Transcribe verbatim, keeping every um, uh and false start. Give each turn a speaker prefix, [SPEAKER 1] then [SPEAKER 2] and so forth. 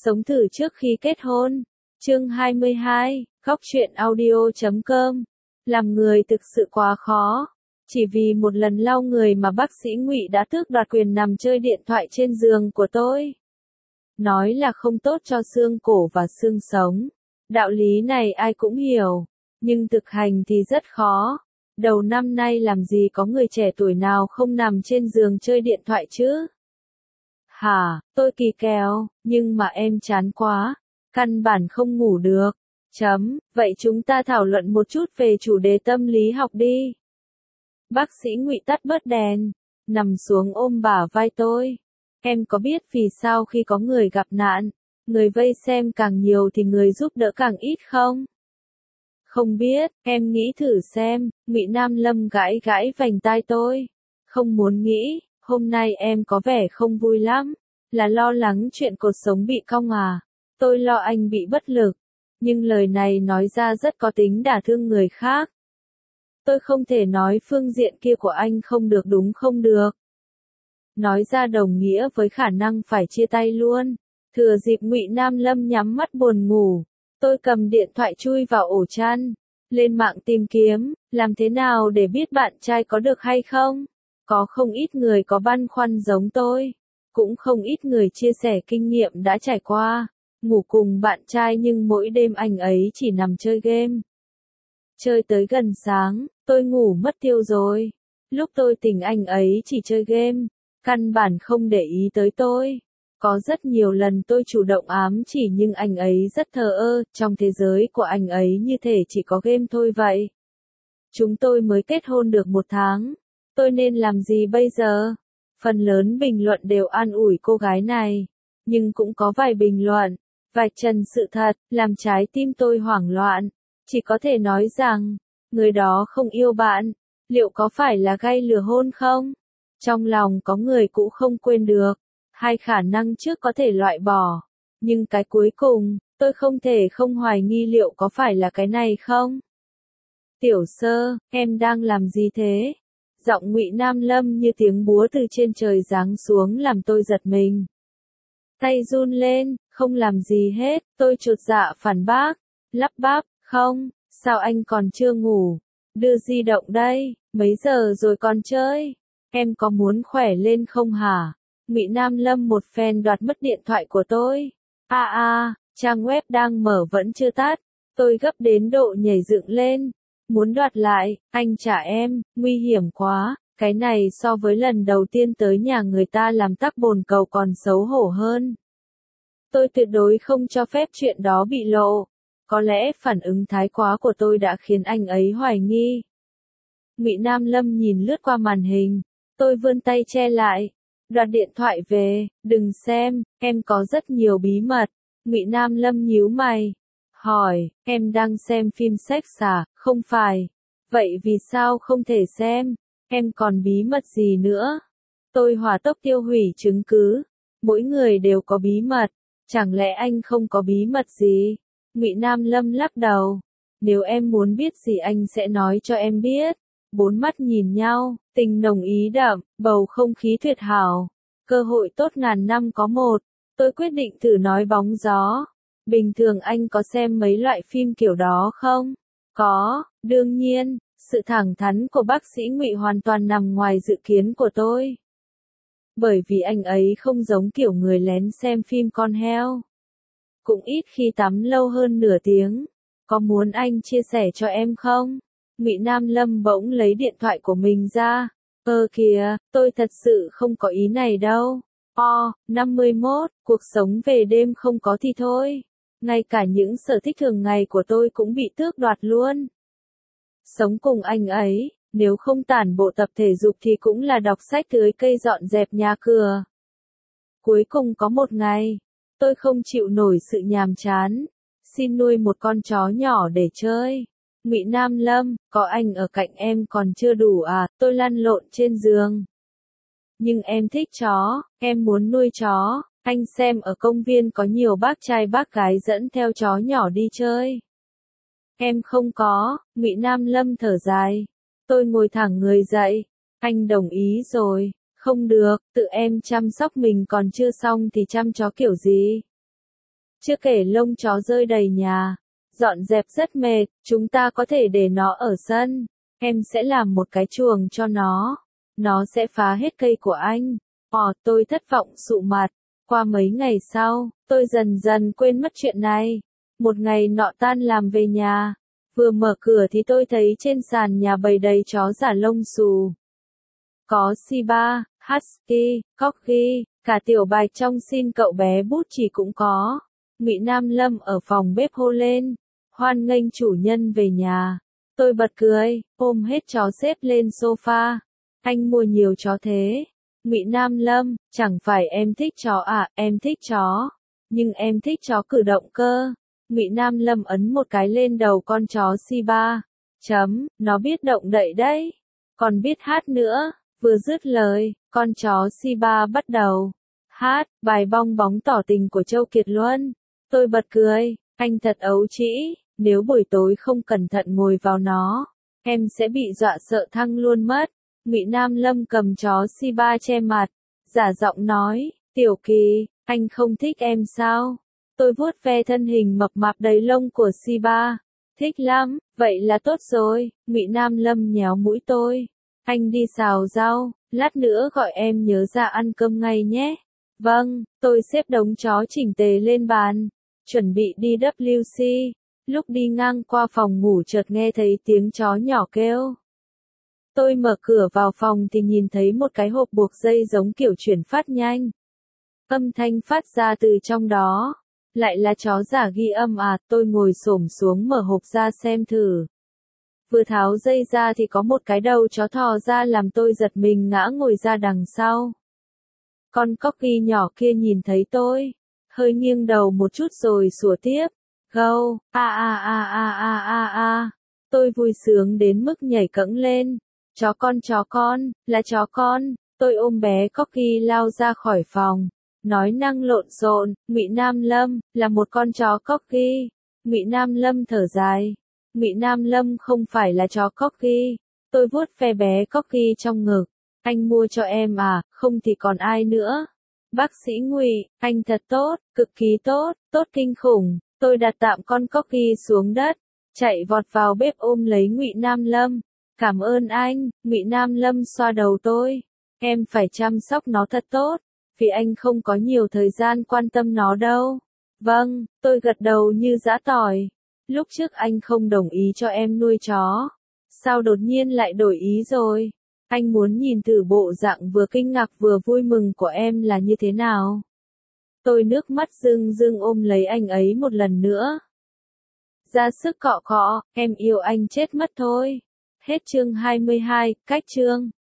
[SPEAKER 1] Sống thử trước khi kết hôn. Chương hai mươi hai, góc truyện audio chấm com. Làm người thực sự quá khó. Chỉ vì một lần lau người mà bác sĩ Ngụy đã tước đoạt quyền nằm chơi điện thoại trên giường của tôi. Nói là không tốt cho xương cổ và xương sống. Đạo lý này ai cũng hiểu, nhưng thực hành thì rất khó. Đầu năm nay làm gì có người trẻ tuổi nào không nằm trên giường chơi điện thoại chứ? Hả, tôi kỳ kèo, nhưng mà em chán quá, căn bản không ngủ được. Chấm, vậy chúng ta thảo luận một chút về chủ đề tâm lý học đi. Bác sĩ Ngụy tắt bớt đèn, nằm xuống ôm bả vai tôi. Em có biết vì sao khi có người gặp nạn, người vây xem càng nhiều thì người giúp đỡ càng ít không? Không biết, em nghĩ thử xem. Ngụy Nam Lâm gãi gãi vành tai tôi. Không muốn nghĩ, hôm nay em có vẻ không vui lắm. Là lo lắng chuyện cột sống bị cong à? Tôi lo anh bị bất lực. Nhưng lời này nói ra rất có tính đả thương người khác. Tôi không thể nói phương diện kia của anh không được đúng không được. Nói ra đồng nghĩa với khả năng phải chia tay luôn. Thừa dịp Ngụy Nam Lâm nhắm mắt buồn ngủ, tôi cầm điện thoại chui vào ổ chăn, lên mạng tìm kiếm, làm thế nào để biết bạn trai có được hay không? Có không ít người có băn khoăn giống tôi, cũng không ít người chia sẻ kinh nghiệm đã trải qua, ngủ cùng bạn trai nhưng mỗi đêm anh ấy chỉ nằm chơi game. Chơi tới gần sáng, tôi ngủ mất tiêu rồi. Lúc tôi tỉnh anh ấy chỉ chơi game, căn bản không để ý tới tôi. Có rất nhiều lần tôi chủ động ám chỉ nhưng anh ấy rất thờ ơ, trong thế giới của anh ấy như thể chỉ có game thôi vậy. Chúng tôi mới kết hôn được một tháng. Tôi nên làm gì bây giờ? Phần lớn bình luận đều an ủi cô gái này. Nhưng cũng có vài bình luận, vạch trần sự thật, làm trái tim tôi hoảng loạn. Chỉ có thể nói rằng, người đó không yêu bạn. Liệu có phải là gay lừa hôn không? Trong lòng có người cũng không quên được. Hai khả năng trước có thể loại bỏ. Nhưng cái cuối cùng, tôi không thể không hoài nghi liệu có phải là cái này không? Tiểu Sơ, em đang làm gì thế? Giọng Ngụy Nam Lâm như tiếng búa từ trên trời giáng xuống làm tôi giật mình. Tay run lên, không làm gì hết, tôi chột dạ phản bác, lắp bắp, không, sao anh còn chưa ngủ? Đưa di động đây, mấy giờ rồi còn chơi? Em có muốn khỏe lên không hả? Ngụy Nam Lâm một phen đoạt mất điện thoại của tôi. A a, à, trang web đang mở vẫn chưa tắt. Tôi gấp đến độ nhảy dựng lên. Muốn đoạt lại, anh trả em, nguy hiểm quá. Cái này so với lần đầu tiên tới nhà người ta làm tắc bồn cầu còn xấu hổ hơn. Tôi tuyệt đối không cho phép chuyện đó bị lộ. Có lẽ phản ứng thái quá của tôi đã khiến anh ấy hoài nghi. Ngụy Nam Lâm nhìn lướt qua màn hình. Tôi vươn tay che lại. Đoạt điện thoại về, đừng xem, em có rất nhiều bí mật. Ngụy Nam Lâm nhíu mày, hỏi, em đang xem phim sex à, không phải. Vậy vì sao không thể xem, em còn bí mật gì nữa? Tôi hỏa tốc tiêu hủy chứng cứ. Mỗi người đều có bí mật, chẳng lẽ anh không có bí mật gì? Ngụy Nam Lâm lắc đầu. Nếu em muốn biết gì anh sẽ nói cho em biết. Bốn mắt nhìn nhau, tình nồng ý đậm, bầu không khí tuyệt hảo. Cơ hội tốt ngàn năm có một. Tôi quyết định thử nói bóng gió. Bình thường anh có xem mấy loại phim kiểu đó không? Có, đương nhiên. Sự thẳng thắn của bác sĩ Ngụy hoàn toàn nằm ngoài dự kiến của tôi. Bởi vì anh ấy không giống kiểu người lén xem phim con heo. Cũng ít khi tắm lâu hơn nửa tiếng. Có muốn anh chia sẻ cho em không? Ngụy Nam Lâm bỗng lấy điện thoại của mình ra. Ơ kìa, tôi thật sự không có ý này đâu. O, năm mươi mốt, cuộc sống về đêm không có thì thôi. Ngay cả những sở thích thường ngày của tôi cũng bị tước đoạt luôn. Sống cùng anh ấy, nếu không tản bộ tập thể dục thì cũng là đọc sách tưới cây dọn dẹp nhà cửa. Cuối cùng có một ngày, tôi không chịu nổi sự nhàm chán. Xin nuôi một con chó nhỏ để chơi. Ngụy Nam Lâm, có anh ở cạnh em còn chưa đủ à? Tôi lăn lộn trên giường. Nhưng em thích chó, em muốn nuôi chó. Anh xem ở công viên có nhiều bác trai bác gái dẫn theo chó nhỏ đi chơi. Em không có. Ngụy Nam Lâm thở dài. Tôi ngồi thẳng người dậy. Anh đồng ý rồi. Không được, tự em chăm sóc mình còn chưa xong thì chăm chó kiểu gì? Chưa kể lông chó rơi đầy nhà. Dọn dẹp rất mệt, chúng ta có thể để nó ở sân. Em sẽ làm một cái chuồng cho nó. Nó sẽ phá hết cây của anh. Ồ, tôi thất vọng sụ mặt. Qua mấy ngày sau, tôi dần dần quên mất chuyện này. Một ngày nọ tan làm về nhà. Vừa mở cửa thì tôi thấy trên sàn nhà bày đầy chó giả lông xù. Có Shiba, Husky, Corgi, cả tiểu bạch trong xin cậu bé bút chỉ cũng có. Ngụy Nam Lâm ở phòng bếp hô lên, hoan nghênh chủ nhân về nhà. Tôi bật cười, ôm hết chó xếp lên sofa. Anh mua nhiều chó thế. Ngụy Nam Lâm, chẳng phải em thích chó à, em thích chó. Nhưng em thích chó cử động cơ. Ngụy Nam Lâm ấn một cái lên đầu con chó Shiba. Chấm, nó biết động đậy đấy. Còn biết hát nữa. Vừa dứt lời, con chó Shiba bắt đầu hát bài bong bóng tỏ tình của Châu Kiệt Luân. Tôi bật cười, anh thật ấu trĩ, nếu buổi tối không cẩn thận ngồi vào nó, em sẽ bị dọa sợ thăng luôn mất. Ngụy Nam Lâm cầm chó Shiba che mặt, giả giọng nói, Tiểu Kỳ, anh không thích em sao? Tôi vuốt ve thân hình mập mạp đầy lông của Shiba. Thích lắm, vậy là tốt rồi. Ngụy Nam Lâm nhéo mũi tôi. Anh đi xào rau, lát nữa gọi em nhớ ra ăn cơm ngay nhé. Vâng, tôi xếp đống chó chỉnh tề lên bàn, chuẩn bị đi W C. Lúc đi ngang qua phòng ngủ chợt nghe thấy tiếng chó nhỏ kêu. Tôi mở cửa vào phòng thì nhìn thấy một cái hộp buộc dây giống kiểu chuyển phát nhanh. Âm thanh phát ra từ trong đó. Lại là chó giả ghi âm à, tôi ngồi xổm xuống mở hộp ra xem thử. Vừa tháo dây ra thì có một cái đầu chó thò ra làm tôi giật mình ngã ngồi ra đằng sau. Con Corgi nhỏ kia nhìn thấy tôi, hơi nghiêng đầu một chút rồi sủa tiếp. Gâu, a a a a a a a. Tôi vui sướng đến mức nhảy cẫng lên. Chó con chó con, là chó con. Tôi ôm bé Corgi lao ra khỏi phòng. Nói năng lộn xộn, Ngụy Nam Lâm, là một con chó Corgi. Ngụy Nam Lâm thở dài. Ngụy Nam Lâm không phải là chó Corgi. Tôi vuốt ve bé Corgi trong ngực. Anh mua cho em à, không thì còn ai nữa. Bác sĩ Ngụy, anh thật tốt, cực kỳ tốt, tốt kinh khủng. Tôi đặt tạm con Corgi xuống đất, chạy vọt vào bếp ôm lấy Ngụy Nam Lâm. Cảm ơn anh. Ngụy Nam Lâm xoa đầu tôi. Em phải chăm sóc nó thật tốt, vì anh không có nhiều thời gian quan tâm nó đâu. Vâng, tôi gật đầu như giã tỏi. Lúc trước anh không đồng ý cho em nuôi chó. Sao đột nhiên lại đổi ý rồi? Anh muốn nhìn thử bộ dạng vừa kinh ngạc vừa vui mừng của em là như thế nào. Tôi nước mắt rưng rưng ôm lấy anh ấy một lần nữa. Ra sức cọ cọ, em yêu anh chết mất thôi. Hết chương hai mươi hai, cách chương.